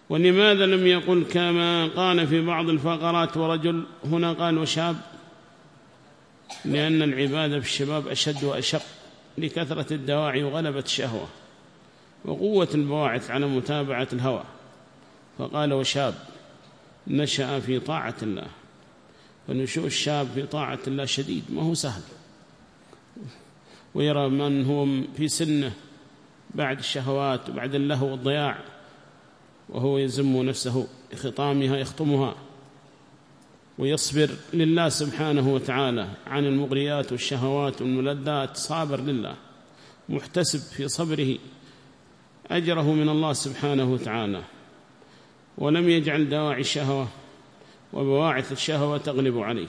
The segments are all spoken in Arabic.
ولماذا لم يقل كما قال في بعض الفقرات ورجل، هنا قال وشاب؟ لأن العبادة في الشباب أشد وأشق لكثرة الدواعي وغلبة الشهوة وقوة البواعث على متابعة الهوى، فقال وشاب نشأ في طاعة الله. فنشوء الشاب في طاعة الله شديد، ما هو سهل. ويرى من هو في سنه بعد الشهوات وبعد اللهو والضياع وهو يزم نفسه بخطامها يخطمها، ويصبر لله سبحانه وتعالى عن المغريات والشهوات والملذات، صابر لله محتسب في صبره أجره من الله سبحانه وتعالى، ولم يجعل دواعي الشهوة وبواعث الشهوة تغلب عليه،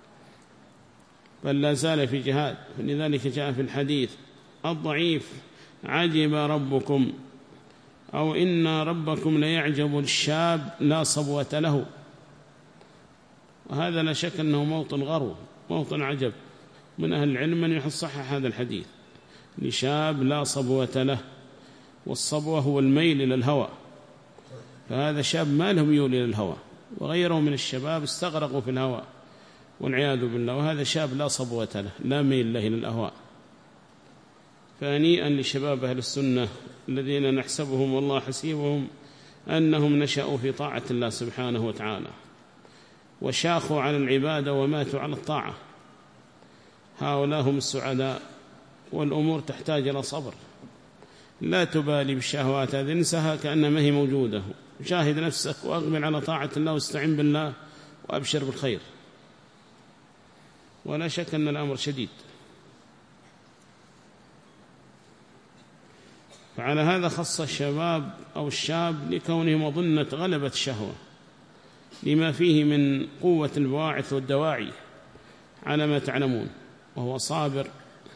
بل لا زال في جهاد. فلذلك جاء في الحديث الضعيف عجب ربكم، أو إن ربكم ليعجب الشاب لا صبوة له. وهذا لا شك أنه موطن غرو، موطن عجب من أهل العلم من يصحح هذا الحديث، لشاب لا صبوة له، والصبوة هو الميل إلى الهوى، فهذا شاب ما له ميول إلى الهوى، وغيره من الشباب استغرقوا في الهوى والعياذ بالله، وهذا شاب لا صبوة له لا ميل له إلى الأهواء. فهنيئا لشباب أهل السنة الذين نحسبهم والله حسيبهم أنهم نشأوا في طاعة الله سبحانه وتعالى وشاخوا على العبادة وماتوا على الطاعة. هؤلاء هم السعداء. والأمور تحتاج إلى صبر، لا تبالي بالشهوات هذه، انسها كأنما هي موجودة، شاهد نفسك وأقبل على طاعة الله واستعن بالله وأبشر بالخير. ولا شك أن الأمر شديد. فعلى هذا خص الشباب أو الشاب لكونه مظنة غلبة الشهوة لما فيه من قوة البواعث والدواعي على ما تعلمون، وهو صابر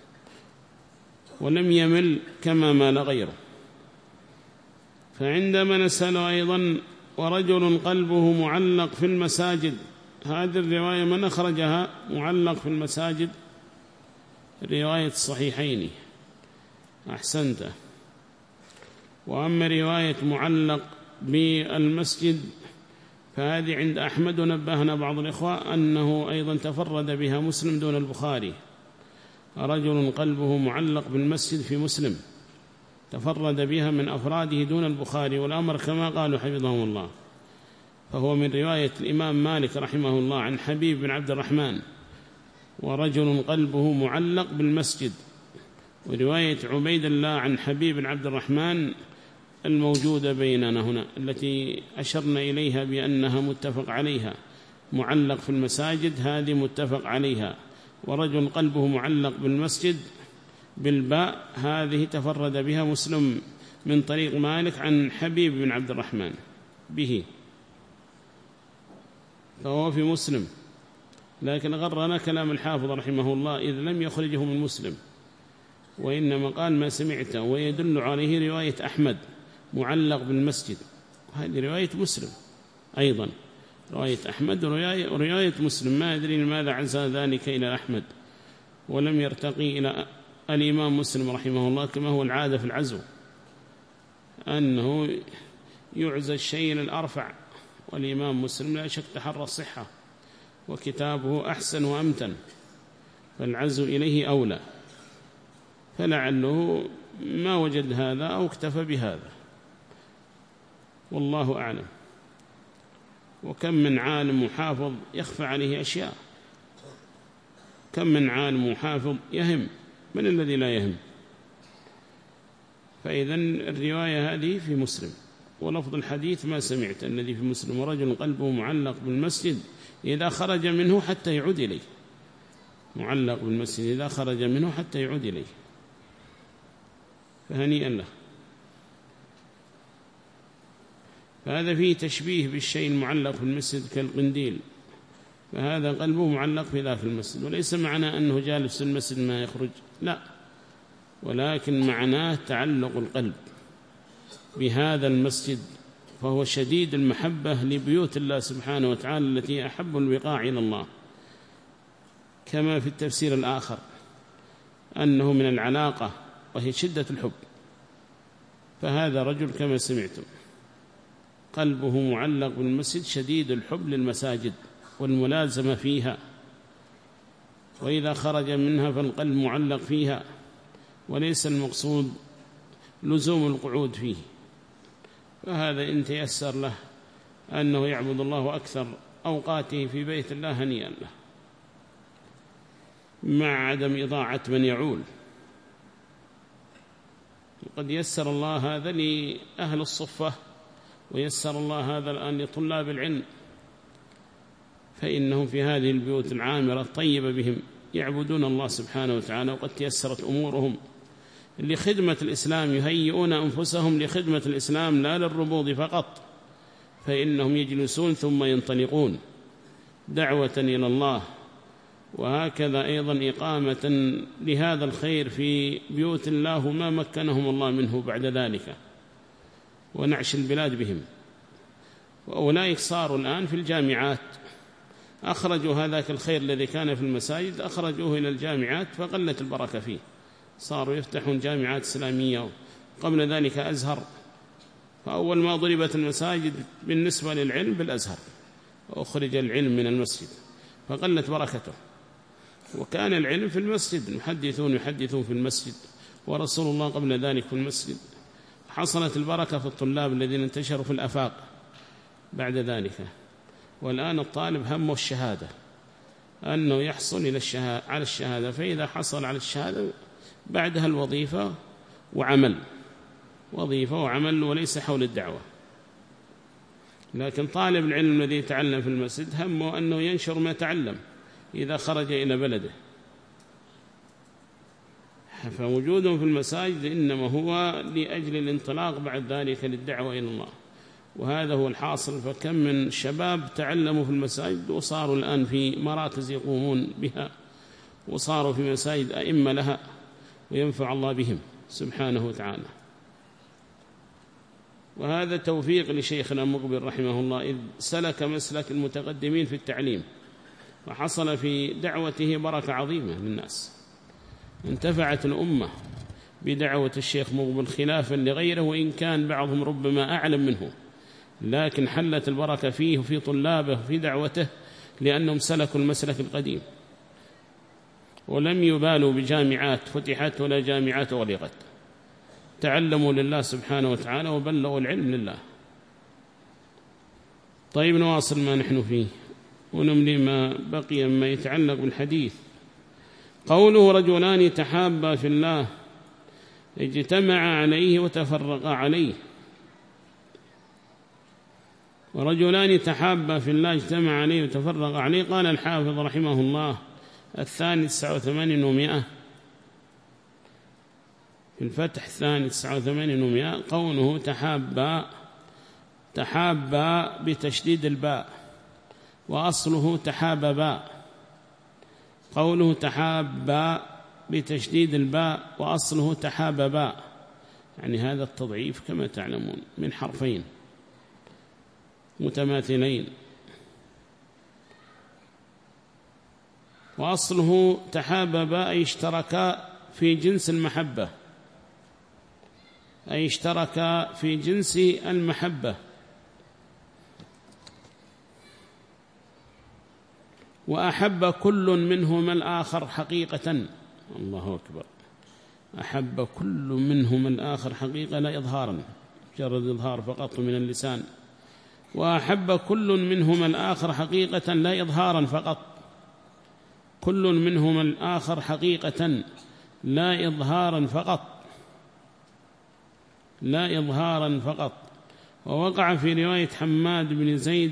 ولم يمل كما مال غيره. فعندما نسأل أيضا ورجل قلبه معلق في المساجد، هذه الرواية من أخرجها معلق في المساجد؟ رواية الصحيحين، أحسنت. وأما رواية معلق بالمسجد فهذه عند أحمد، ونبهنا بعض الإخوة أنه أيضا تفرد بها مسلم دون البخاري. رجل قلبه معلق بالمسجد في مسلم تفرد بها من أفراده دون البخاري، والأمر كما قالوا حفظهم الله، فهو من رواية الإمام مالك رحمه الله عن حبيب بن عبد الرحمن، ورجل قلبه معلق بالمسجد. ورواية عبيد الله عن حبيب بن عبد الرحمن الموجودة بيننا هنا التي أشرنا إليها بأنها متفق عليها، معلق في المساجد هذه متفق عليها. ورجل قلبه معلق بالمسجد بالباء هذه تفرد بها مسلم من طريق مالك عن حبيب بن عبد الرحمن به، فهو في مسلم. لكن غرنا كلام الحافظ رحمه الله إذ لم يخرجه من مسلم، وإنما قال ما سمعته، ويدل عليه رواية أحمد معلق بالمسجد، هذه رواية مسلم أيضا، رواية أحمد ورواية مسلم. ما أدري لماذا عزى ذلك إلى أحمد ولم يرتقي إلى الإمام مسلم رحمه الله، كما هو العادة في العزو أنه يعزى الشيء الأرفع، والإمام مسلم لا شك تحرى الصحة وكتابه أحسن وأمتن، فالعزو إليه أولى، فلعله ما وجد هذا أو اكتفى بهذا، والله أعلم. وكم من عالم وحافظ يخفى عليه أشياء، كم من عالم وحافظ يهم، من الذي لا يهم؟ فإذن الرواية هذه في مسلم، ولفظ الحديث ما سمعت الذي في مسلم، ورجل قلبه معلق بالمسجد إذا خرج منه حتى يعود إليه، معلق بالمسجد إذا خرج منه حتى يعود إليه، فهنيئا له. فهذا فيه تشبيه بالشيء المعلق في المسجد كالقنديل، فهذا قلبه معلق في ذاك المسجد، وليس معنى أنه جالس في المسجد ما يخرج، لا، ولكن معناه تعلق القلب بهذا المسجد، فهو شديد المحبة لبيوت الله سبحانه وتعالى التي أحب البقاع إلى الله، كما في التفسير الآخر أنه من العلاقة وهي شدة الحب. فهذا رجل كما سمعتم. قلبه معلق بالمسجد شديد الحب للمساجد والملازمة فيها، وإذا خرج منها فالقلب معلق فيها، وليس المقصود لزوم القعود فيه. فهذا إن تيسر له أنه يعبد الله أكثر أوقاته في بيت الله هنيئا له، مع عدم إضاعة من يعول. وقد يسر الله هذا لأهل الصفة، ويسر الله هذا الآن لطلاب العلم، فإنهم في هذه البيوت العامرة الطيبة بهم يعبدون الله سبحانه وتعالى، وقد تيسرت أمورهم لخدمة الإسلام، يهيئون أنفسهم لخدمة الإسلام لا للربوض فقط، فإنهم يجلسون ثم ينطلقون دعوة إلى الله، وهكذا أيضا إقامة لهذا الخير في بيوت الله ما مكنهم الله منه بعد ذلك، ونعش البلاد بهم. وأولئك صاروا الآن في الجامعات، أخرجوا هذاك الخير الذي كان في المساجد أخرجوه إلى الجامعات، فقلت البركة فيه، صاروا يفتحون جامعات إسلامية، قبل ذلك أزهر، فأول ما ضربت المساجد بالنسبة للعلم بالأزهر، وأخرج العلم من المسجد فقلت بركته. وكان العلم في المسجد، محدثون يحدثون في المسجد، ورسول الله قبل ذلك في المسجد، حصلت البركة في الطلاب الذين انتشروا في الآفاق بعد ذلك. والآن الطالب همه الشهادة، أنه يحصل على الشهادة، فإذا حصل على الشهادة بعدها الوظيفة وعمل، وظيفة وعمل، وليس حول الدعوة. لكن طالب العلم الذي يتعلم في المسجد همه أنه ينشر ما تعلم إذا خرج إلى بلده، فوجودهم في المساجد إنما هو لأجل الانطلاق بعد ذلك للدعوة إلى الله، وهذا هو الحاصل. فكم من شباب تعلموا في المساجد وصاروا الآن في مراكز يقومون بها، وصاروا في مساجد أئمة لها، وينفع الله بهم سبحانه وتعالى. وهذا توفيق لشيخنا مقبل رحمه الله، إذ سلك مسلك المتقدمين في التعليم، وحصل في دعوته بركة عظيمة للناس، انتفعت الأمة بدعوة الشيخ مقبل خلافا لغيره، وإن كان بعضهم ربما أعلم منه، لكن حلت البركة فيه وفي طلابه في دعوته، لأنهم سلكوا المسلك القديم، ولم يبالوا بجامعات فتحت ولا جامعات أغلقت، تعلموا لله سبحانه وتعالى وبلغوا العلم لله. طيب نواصل ما نحن فيه ونملي ما بقي مما يتعلق بالحديث. قوله رجلان تحابا في الله اجتمعا عليه وتفرقا عليه. ورجلان تحابا في الله اجتمعا عليه وتفرقا عليه، قال الحافظ رحمه الله 89 في الفتح 89 قوله تحابا بتشديد الباء، وأصله تحاببا. قوله تحابا بتشديد الباء وأصله تحاببا، يعني هذا التضعيف كما تعلمون من حرفين متماثلين، وأصله تحاببا أي اشتركا في جنس المحبة، أي اشتركا في جنس المحبة. وأحب كل منهما الآخر حقيقة، الله أكبر، أحب كل منهما الآخر حقيقة لا إظهارا، مجرد إظهار فقط من اللسان. وأحب كل منهما الآخر حقيقة لا إظهارا فقط، كل منهما الآخر حقيقة لا إظهارا فقط، لا إظهارا فقط. ووقع في رواية حماد بن زيد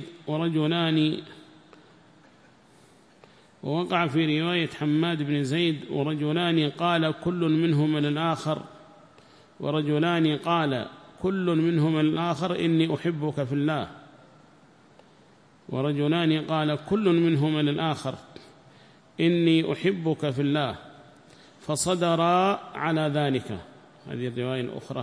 ورجلان قال كل منهما للآخر، ورجلان قال كل منهما للآخر إني أحبك في الله، ورجلان قال كل منهما للآخر إني أحبك في الله، فصدرا على ذلك. هذه الرواية الأخرى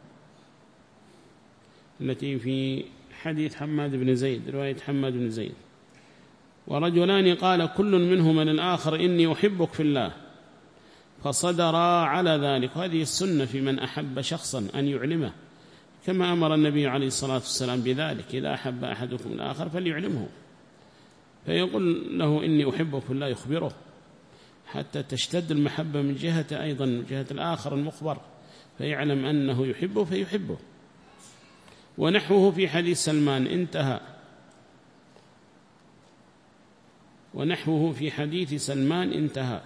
التي في حديث حماد بن زيد، رواية حماد بن زيد. ورجلان قال كل منهما للآخر إني أحبك في الله، فصدرا على ذلك. هذه السنة في من أحب شخصا أن يعلمه كما أمر النبي عليه الصلاة والسلام بذلك: إذا أحب أحدكم الآخر فليعلمه، فيقول له إني أحبك بالله، يخبره حتى تشتد المحبة من جهة أيضا من جهة الآخر المخبر، فيعلم أنه يحبه فيحبه. ونحوه في حديث سلمان انتهى. ونحوه في حديث سلمان انتهى.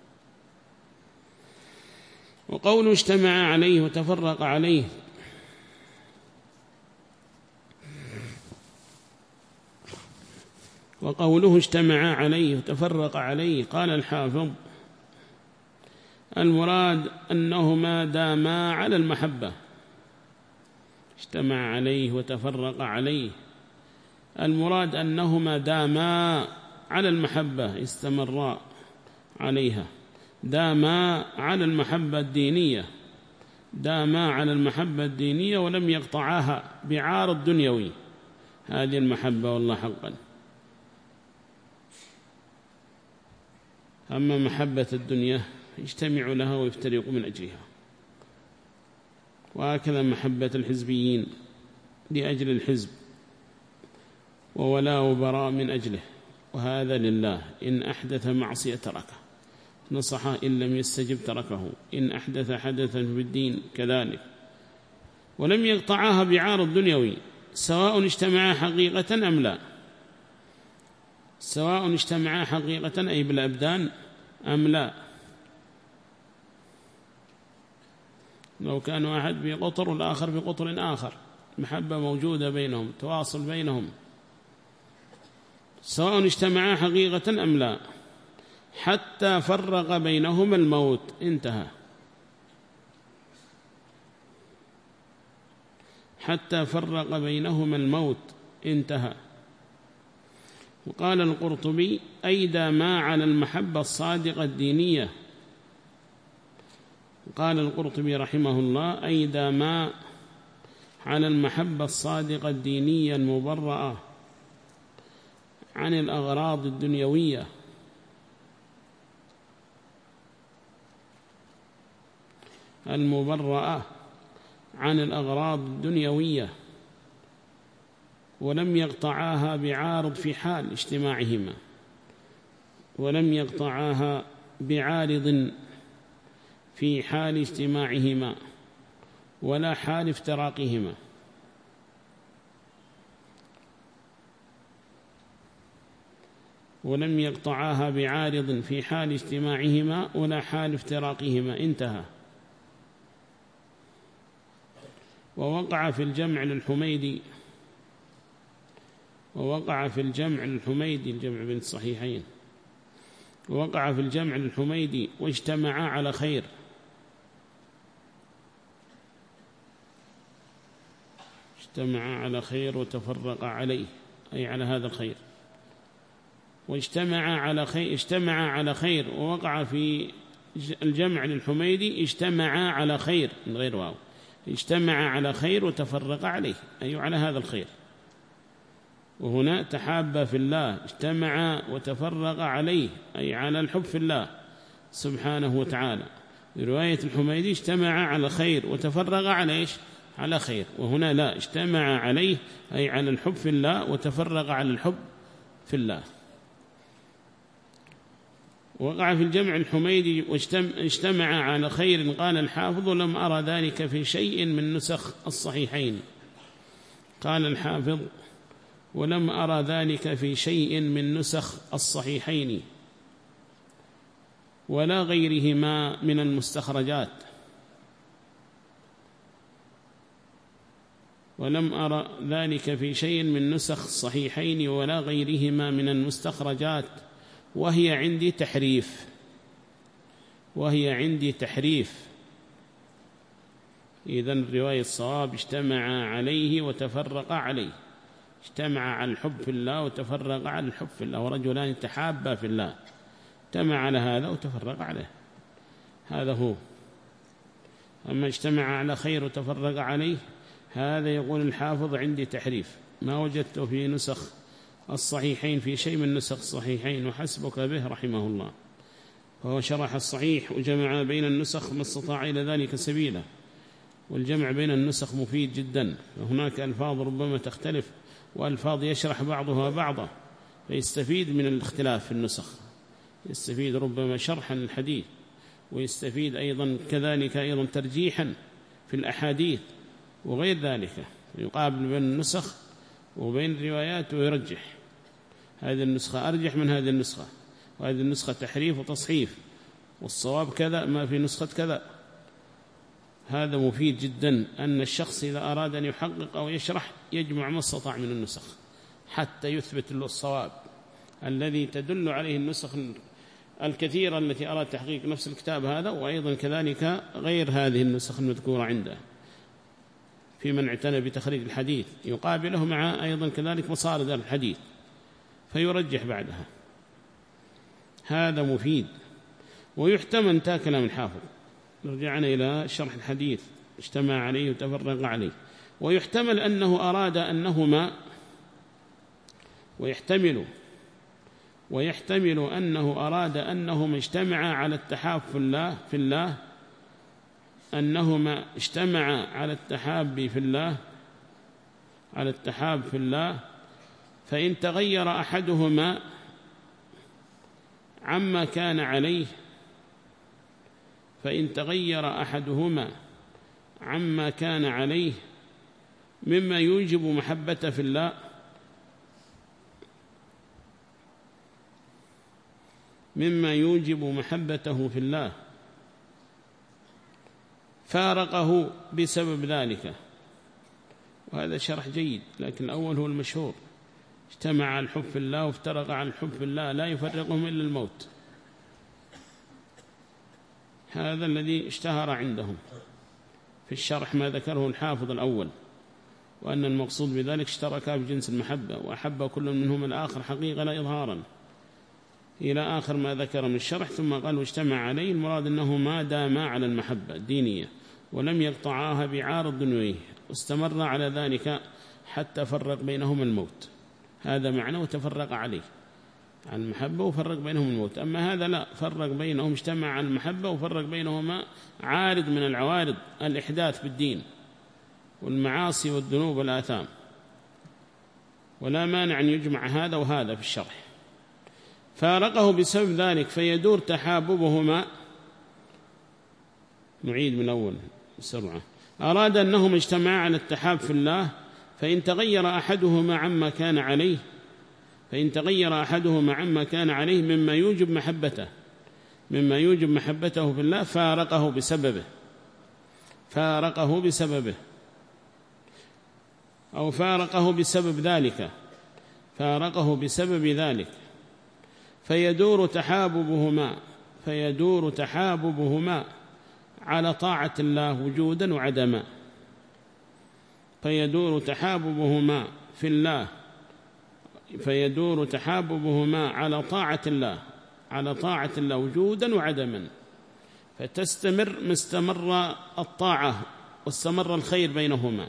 وقوله اجتمع عليه وتفرق عليه، وقوله اجتمع عليه وتفرق عليه، قال الحافظ: المراد أنهما داما على المحبة. اجتمع عليه وتفرق عليه، المراد أنهما داما على المحبة، استمرا عليها، داما على المحبة الدينية، داما على المحبة الدينية ولم يقطعاها بعارض دنيوي. هذه المحبة والله حقا. أما محبة الدنيا يجتمع لها ويفترق من أجلها، وهكذا محبة الحزبيين لأجل الحزب، وولاء وبراء من أجله، وهذا لله. إن أحدث معصية تركه، نصح إن لم يستجب تركه، إن أحدث حدثا في الدين كذلك، ولم يقطعها بعارض دنيوي، سواء اجتمعا حقيقة أم لا، سواء اجتمعا حقيقة أي بالأبدان أم لا. لو كان واحد بقطر والآخر بقطر آخر، محبة موجودة بينهم، تواصل بينهم، سواء اجتمعا حقيقة أم لا، حتى فرق بينهما الموت، انتهى. حتى فرق بينهما الموت، انتهى. وقال القرطبي: أي داما على المحبة الصادقة الدينية. قال القرطبي رحمه الله: أي داما على المحبة الصادقة الدينية المبرأة عن الأغراض الدنيوية، المبرأة عن الأغراض الدنيوية، ولم يقطعاها بعارض في حال اجتماعهما، ولم يقطعاها بعارض في حال اجتماعهما ولا حال افتراقهما. ولم يقطعاها بعارض في حال اجتماعهما ولا حال افتراقهما، انتهى. ووقع في الجمع للحميدي، ووقع في الجمع للحميدي، الجمع بين الصحيحين، ووقع في الجمع للحميدي: واجتمعا على خير. اجتمعا على خير وتفرقا عليه، أي على هذا الخير. واجتمعا على خير، اجتمعا على خير. ووقع في الجمع للحميدي: اجتمعا على خير من غير واو، اجتمعا على خير وتفرقا عليه، أي على هذا الخير. وهنا تحابا في الله، اجتمعا وتفرقا عليه، أي على الحب في الله سبحانه وتعالى. برواية الحميدي: اجتمعا على خير وتفرقا على إيش؟ على خير. وهنا لا، اجتمعا عليه أي على الحب في الله، وتفرقا على الحب في الله. وقع في الجمع الحميدي: واجتمعا على خير. قال الحافظ: لم أرى ذلك في شيء من نسخ الصحيحين. قال الحافظ: ولم أرى ذلك في شيء من نسخ الصحيحين ولا غيرهما من المستخرجات. ولم أرى ذلك في شيء من نسخ الصحيحين ولا غيرهما من المستخرجات، وهي عندي تحريف، وهي عندي تحريف. إذن الرواية الصواب: اجتمع عليه وتفرق عليه، اجتمع على الحب في الله وتفرق على الحب في الله، ورجلان تحابا في الله، اجتمع على هذا وتفرق عليه، هذا هو. أما اجتمع على خير وتفرق عليه، هذا يقول الحافظ عندي تحريف، ما وجدته في نسخ الصحيحين في شيء من نسخ الصحيحين، وحسبك به رحمه الله. فهو شرح الصحيح وجمع بين النسخ ما استطاع إلى ذلك سبيلا، والجمع بين النسخ مفيد جدا، فهناك ألفاظ ربما تختلف وألفاظ يشرح بعضها بعضا، فيستفيد من الاختلاف في النسخ، يستفيد ربما شرحا للحديث، ويستفيد أيضا كذلك أيضا ترجيحا في الأحاديث وغير ذلك، يقابل بين النسخ وبين الروايات ويرجح هذه النسخة أرجح من هذه النسخة، وهذه النسخة تحريف وتصحيف، والصواب كذا ما في نسخة كذا. هذا مفيد جدا أن الشخص إذا أراد أن يحقق أو يشرح يجمع ما استطاع من النسخ حتى يثبت له الصواب الذي تدل عليه النسخ الكثيرة التي أراد تحقيق نفس الكتاب هذا، وأيضا كذلك غير هذه النسخ المذكورة عنده في من اعتنى بتخريج الحديث، يقابله مع أيضا كذلك مصادر الحديث فيرجح بعدها. هذا مفيد. ويحتمل انتهى كلام الحافظ، رجعنا إلى شرح الحديث اجتمع عليه وتفرق عليه. ويحتمل أنه أراد أنهما ويحتمل أنه أراد أنهما اجتمعا على التحاب في الله أنهما اجتمعا على التحاب في الله فإن تغير أحدهما عما كان عليه مما يوجب محبته في الله فارقه بسبب ذلك. وهذا شرح جيد، لكن الأول هو المشهور، اجتمع على الحب في الله وافترق عن الحب في الله لا يفرقهم إلا الموت. هذا الذي اشتهر عندهم في الشرح ما ذكره الحافظ الأول، وأن المقصود بذلك اشتركا بجنس المحبة وأحب كل منهم الآخر حقيقة لا إظهارا إلى آخر ما ذكر من الشرح. ثم قال واجتمع عليه، المراد أنه ما داما على المحبة الدينية ولم يقطعاها بعارض دنيوي، واستمر على ذلك حتى فرق بينهم الموت. هذا معنى وتفرق عليه عن المحبة وفرق بينهم الموت. أما هذا لا، فرق بينهم، اجتمع على المحبة وفرق بينهما عارض من العوارض الإحداث بالدين والمعاصي والذنوب والآثام، ولا مانع أن يجمع هذا وهذا في الشرح. فارقه بسبب ذلك فيدور تحاببهما. نعيد من أول بسرعة. أراد أنهم اجتمعا على التحاب في الله فإن تغير أحدهما عما كان عليه مما يوجب محبته في الله فارقه بسببه أو فارقه بسبب ذلك فيدور تحاببهما على طاعة الله وجودا وعدما. فيدور تحاببهما على طاعة الله وجودا وعدما، فتستمر ما استمر الطاعة واستمر الخير بينهما،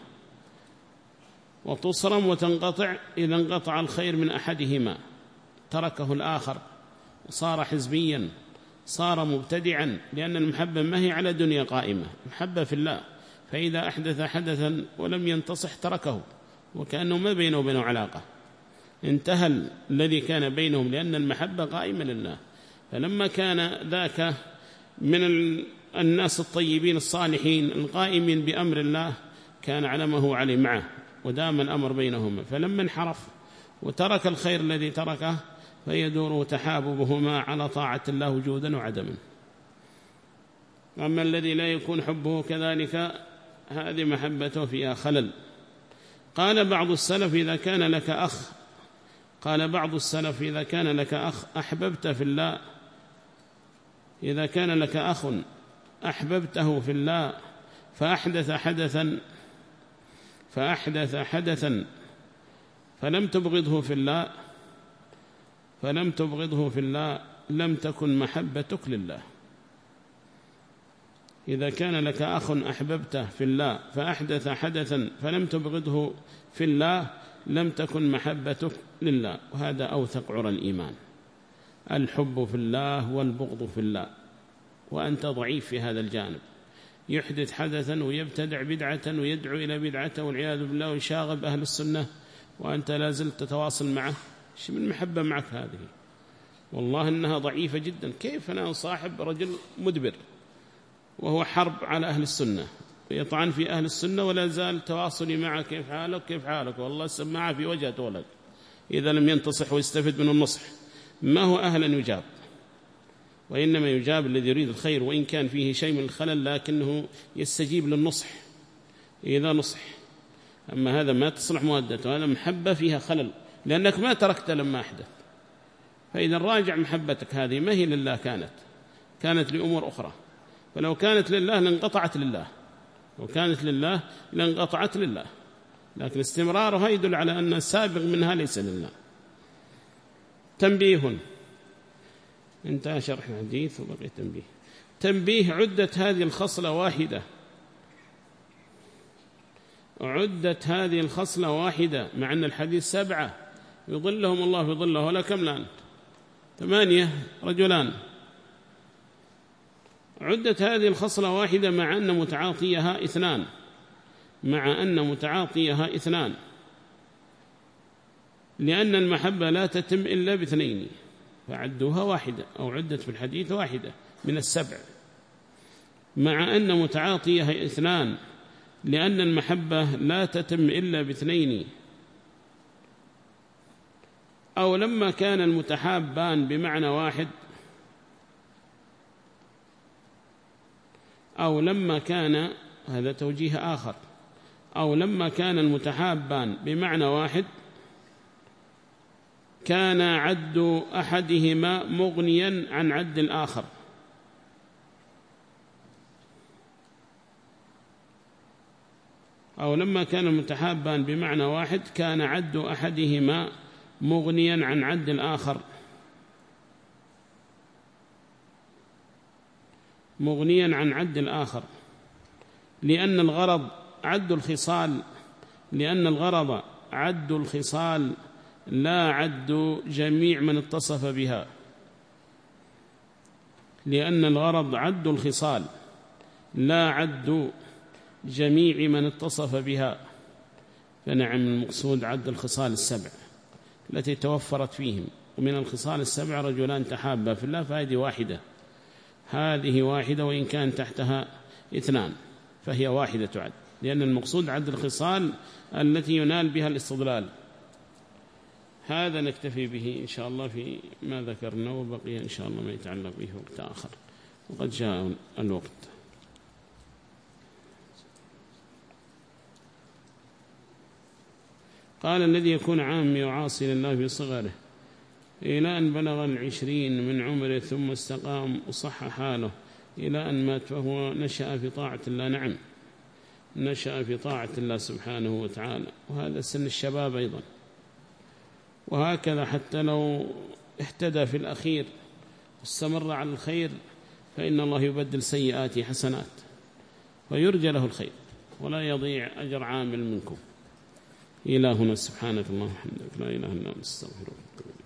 وتصرم وتنقطع إذا انقطع الخير من أحدهما تركه الآخر وصار حزبيا، صار مبتدعا، لأن المحبة ما هي على دنيا قائمة، محبة في الله، فإذا أحدث حدثا ولم ينتصح تركه وكأنه ما بينه وبينه علاقة، انتهى الذي كان بينهم، لأن المحبة قائمة لله. فلما كان ذاك من الناس الطيبين الصالحين القائمين بأمر الله كان على ما هو عليه معه ودام الأمر بينهما، فلما انحرف وترك الخير الذي تركه فيدور تحاببهما على طاعة الله وجودا وعدما. أما الذي لا يكون حبه كذلك هذه محبته فيها خلل. قال بعض السلف إذا كان لك أخ أحببت في الله، إذا كان لك أخ أحببته في الله فأحدث حدثا فلم تبغضه في الله لم تكن محبتك لله. إذا كان لك أخ أحببته في الله فأحدث حدثا فلم تبغضه في الله لم تكن محبتك لله. وهذا أوثق عرى الإيمان، الحب في الله والبغض في الله، وأنت ضعيف في هذا الجانب، يحدث حدثا ويبتدع بدعة ويدعو إلى بدعته والعياذ بالله ويشاغب أهل السنة وأنت لا زلت تتواصل معه؟ إيش من محبة معك هذه؟ والله إنها ضعيفة جدا. كيف أنا أصاحب رجل مدبر وهو حرب على أهل السنة ويطعن في أهل السنة ولا زال تواصلي معه كيف حالك كيف حالك، والله السماعة في وجهة ولد إذا لم ينتصح ويستفد من النصح ما هو أهلا يجاب، وإنما يجاب الذي يريد الخير وإن كان فيه شيء من الخلل لكنه يستجيب للنصح إذا نصح. أما هذا ما تصلح مودته، هذا محبة فيها خلل لأنك ما تركت لما أحدث. فإذا راجع محبتك هذه ما هي لله، كانت لأمور أخرى، فلو كانت لله لانقطعت لله، وكانت لله لانقطعت لله، لكن استمرارها يدل على أن السابق منها ليس لله. تنبيه، انتهى شرح الحديث وبقي تنبيه. عدت هذه الخصلة واحدة، عدت هذه الخصلة واحدة مع أن الحديث 7 يظلهم الله في ظله، ولا كم الآن 8 رجلان. عدت هذه الخصلة واحدة مع أن متعاطيها 2، مع أن متعاطيها 2، لأن المحبة لا تتم إلا ب2، فعدوها واحدة أو عدت في الحديث واحدة من 7، مع أن متعاطيها 2، لأن المحبة لا تتم إلا ب2، أو لما كان المتحابان بمعنى واحد، أو لما كان، هذا توجيه آخر، أو لما كان المتحابان بمعنى واحد كان عد أحدهما مغنيا عن عد الآخر. أو لما كان المتحابان بمعنى واحد كان عد أحدهما مغنيا عن عد الآخر، مغنيا عن عد الآخر، لأن الغرض عد الخصال، لأن الغرض عد الخصال لا عد جميع من اتصف بها، لأن الغرض عد الخصال لا عد جميع من اتصف بها. فنعم المقصود عد الخصال 7 التي توفرت فيهم، ومن الخصال 7 رجلان تحابا في الله، فهذه واحدة، هذه واحدة وإن كان تحتها 2، فهي واحدة تعد، لأن المقصود عد الخصال التي ينال بها الاستضلال. هذا نكتفي به إن شاء الله في ما ذكرنا، وبقي إن شاء الله ما يتعلق به وقت آخر، وقد جاء الوقت. قال الذي يكون عامي وعاصي لله في صغره إلى أن بلغ 20 من عمره ثم استقام وصح حاله إلى أن مات فهو نشأ في طاعة الله. نعم، نشأ في طاعة الله سبحانه وتعالى، وهذا سن الشباب أيضا. وهكذا حتى لو اهتدى في الأخير واستمر على الخير فإن الله يبدل سيئاته حسنات ويرجى له الخير ولا يضيع أجر عامل منكم. إلهنا سبحانك اللهم وبحمدك لا إله إلا أنت، استغفرك.